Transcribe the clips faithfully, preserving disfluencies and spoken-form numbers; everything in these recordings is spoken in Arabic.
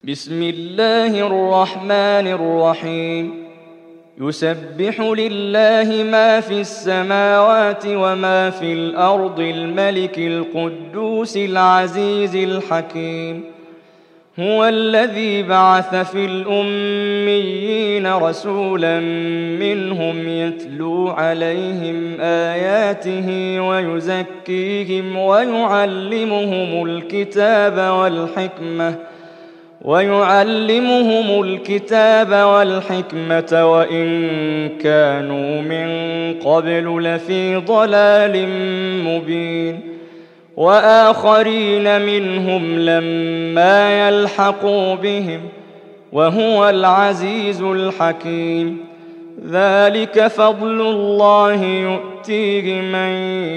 بسم الله الرحمن الرحيم يسبح لله ما في السماوات وما في الأرض الملك القدوس العزيز الحكيم هو الذي بعث في الأميين رسولا منهم يتلو عليهم آياته ويزكيهم ويعلمهم الكتاب والحكمة ويعلمهم الكتاب والحكمة وإن كانوا من قبل لفي ضلال مبين وآخرين منهم لما يلحقوا بهم وهو العزيز الحكيم ذلك فضل الله يؤتيه من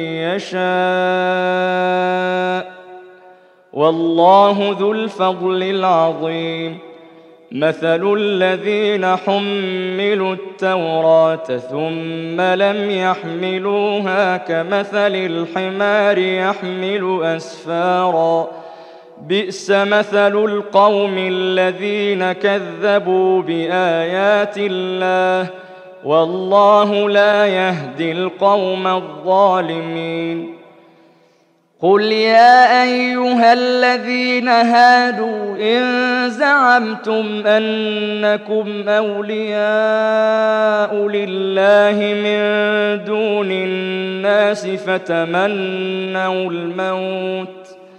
يشاء والله ذو الفضل العظيم مثل الذين حملوا التوراة ثم لم يحملوها كمثل الحمار يحمل أسفارا بئس مثل القوم الذين كذبوا بآيات الله والله لا يهدي القوم الظالمين قل يا أيها الذين هادوا إن زعمتم أنكم أولياء لله من دون الناس فتمنوا الموت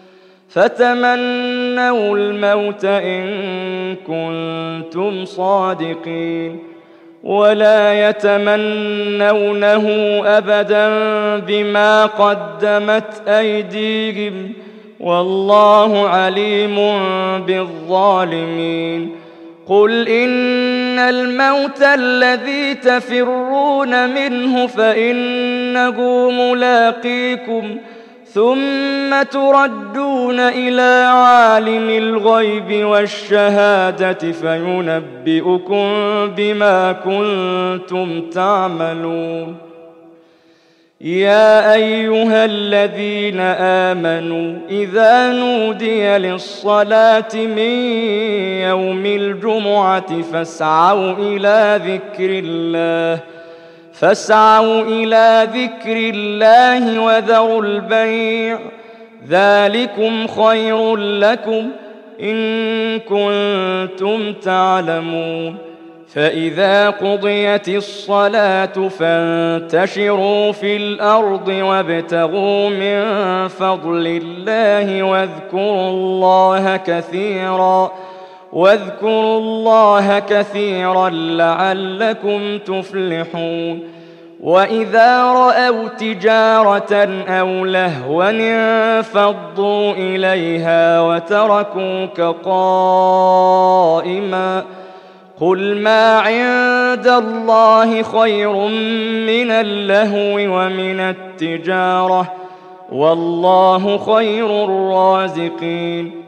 فتمنوا الموت إن كنتم صادقين ولا يتمنونه أبدا بما قدمت أيديهم والله عليم بالظالمين قل إن الموت الذي تفرون منه فإنه ملاقيكم ثم تردون إلى عالم الغيب والشهادة فينبئكم بما كنتم تعملون يا أيها الذين آمنوا إذا نودي للصلاة من يوم الجمعة فاسعوا إلى ذكر الله فاسعوا إلى ذكر الله وذروا البيع ذلكم خير لكم إن كنتم تعلمون فإذا قضيت الصلاة فانتشروا في الأرض وابتغوا من فضل الله واذكروا الله كثيرا واذكروا الله كثيرا لعلكم تفلحون وإذا رأوا تجارة أو لهوا انفضوا إليها وتركوك قائما قل ما عند الله خير من اللهو ومن التجارة والله خير الرازقين